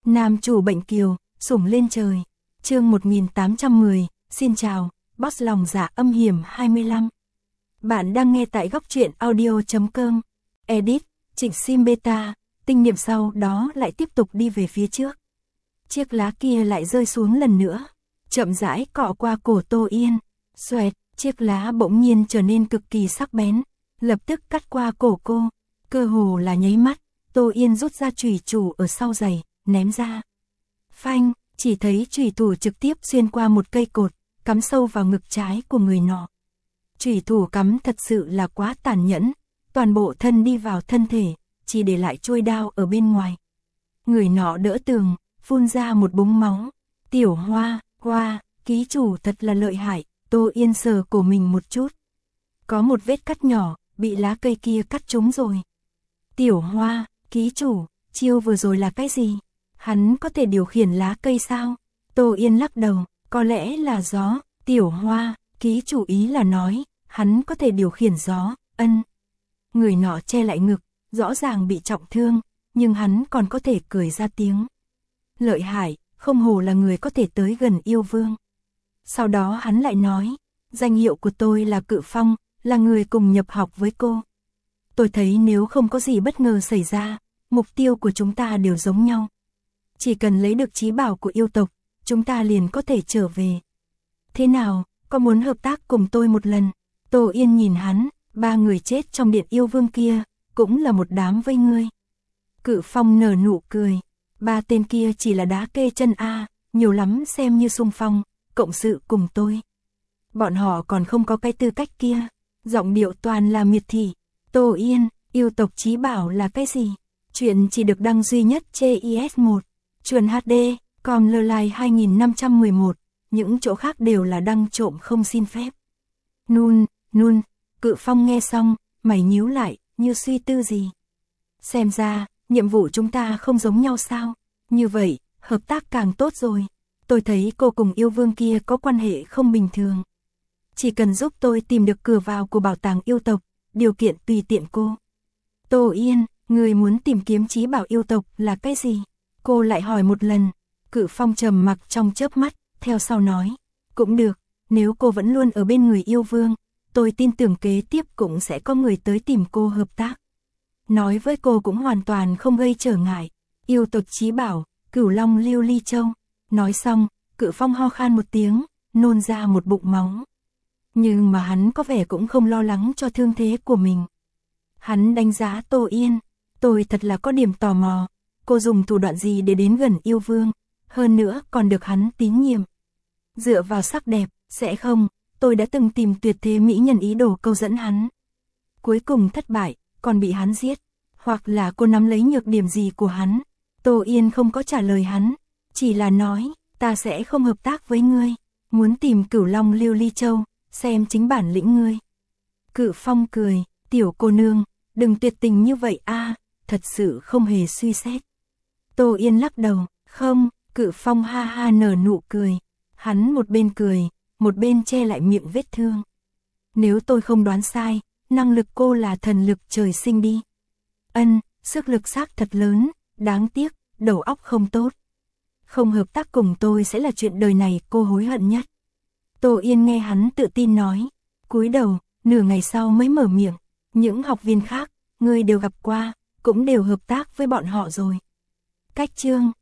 Nam chủ bệnh kiều, sủng lên trời. Chương 1810, xin chào, boss lòng dạ âm hiểm 25. Bạn đang nghe tại góc truyện audio.com. Edit, Trịnh Sim Beta, tinh niệm sau đó lại tiếp tục đi về phía trước. Chiếc lá kia lại rơi xuống lần nữa, chậm rãi cọ qua cổ Tô Yên. Xoẹt, chiếc lá bỗng nhiên trở nên cực kỳ sắc bén, lập tức cắt qua cổ cô. Cơ hồ là nháy mắt, Tô Yên rút ra chùy thủ ở sau giày, ném ra. Phanh, chỉ thấy chùy thủ trực tiếp xuyên qua một cây cột, cắm sâu vào ngực trái của người nọ. Chùy thủ cắm thật sự là quá tàn nhẫn, toàn bộ thân đi vào thân thể, chỉ để lại chuôi đao ở bên ngoài. Người nọ đỡ tường, phun ra một búng máu. Tiểu Hoa, Hoa, ký chủ thật là lợi hại. Tô Yên sờ cổ mình một chút. Có một vết cắt nhỏ, bị lá cây kia cắt trúng rồi. Tiểu Hoa, ký chủ, chiêu vừa rồi là cái gì? Hắn có thể điều khiển lá cây sao? Tô Yên lắc đầu, có lẽ là gió. Tiểu Hoa, ký chủ ý là nói, hắn có thể điều khiển gió, ân. Người nọ che lại ngực, rõ ràng bị trọng thương, nhưng hắn còn có thể cười ra tiếng. Lợi hại, không hổ là người có thể tới gần yêu vương. Sau đó hắn lại nói, danh hiệu của tôi là Cự Phong, là người cùng nhập học với cô. Tôi thấy nếu không có gì bất ngờ xảy ra, mục tiêu của chúng ta đều giống nhau. Chỉ cần lấy được chí bảo của yêu tộc, chúng ta liền có thể trở về. Thế nào, có muốn hợp tác cùng tôi một lần? Tô Yên nhìn hắn, 3 người chết trong điện yêu vương kia, cũng là một đám với ngươi. Cự Phong nở nụ cười, 3 tên kia chỉ là đá kê chân a, nhiều lắm xem như xung phong, cộng sự cùng tôi. Bọn họ còn không có cái tư cách kia, giọng điệu toàn là miệt thị. Tô Yên, yêu tộc chí bảo là cái gì? Chuyện chỉ được đăng duy nhất trên IS1, Chuồn HD, com Lơ 2511, những chỗ khác đều là đăng trộm không xin phép. Nun, Cự Phong nghe xong, mày nhíu lại, như suy tư gì. Xem ra, nhiệm vụ chúng ta không giống nhau sao? Như vậy, hợp tác càng tốt rồi. Tôi thấy cô cùng yêu vương kia có quan hệ không bình thường. Chỉ cần giúp tôi tìm được cửa vào của bảo tàng yêu tộc, điều kiện tùy tiện cô. Tô Yên, người muốn tìm kiếm chí bảo yêu tộc là cái gì? Cô lại hỏi một lần. Cự Phong trầm mặc trong chớp mắt, theo sau nói. Cũng được, nếu cô vẫn luôn ở bên người yêu vương, tôi tin tưởng kế tiếp cũng sẽ có người tới tìm cô hợp tác. Nói với cô cũng hoàn toàn không gây trở ngại. Yêu tộc chí bảo, Cửu Long Lưu Ly Châu. Nói xong, Cự Phong ho khan một tiếng, nôn ra một bụng máu. Nhưng mà hắn có vẻ cũng không lo lắng cho thương thế của mình. Hắn đánh giá Tô Yên, tôi thật là có điểm tò mò, cô dùng thủ đoạn gì để đến gần yêu vương, hơn nữa còn được hắn tín nhiệm. Dựa vào sắc đẹp, sẽ không, tôi đã từng tìm tuyệt thế mỹ nhân ý đồ câu dẫn hắn. Cuối cùng thất bại, còn bị hắn giết, hoặc là cô nắm lấy nhược điểm gì của hắn. Tô Yên không có trả lời hắn, chỉ là nói, ta sẽ không hợp tác với ngươi, muốn tìm Cửu Long Lưu Ly Châu, xem chính bản lĩnh ngươi. Cự Phong cười, tiểu cô nương, đừng tuyệt tình như vậy a, thật sự không hề suy xét. Tô Yên lắc đầu, không. Cự Phong ha ha nở nụ cười, hắn một bên cười, một bên che lại miệng vết thương. Nếu tôi không đoán sai, năng lực cô là thần lực trời sinh đi. Ân, sức lực xác thật lớn, đáng tiếc, đầu óc không tốt. Không hợp tác cùng tôi sẽ là chuyện đời này cô hối hận nhất. Tô Yên nghe hắn tự tin nói, cúi đầu, nửa ngày sau mới mở miệng. Những học viên khác, ngươi đều gặp qua, cũng đều hợp tác với bọn họ rồi. Cách chương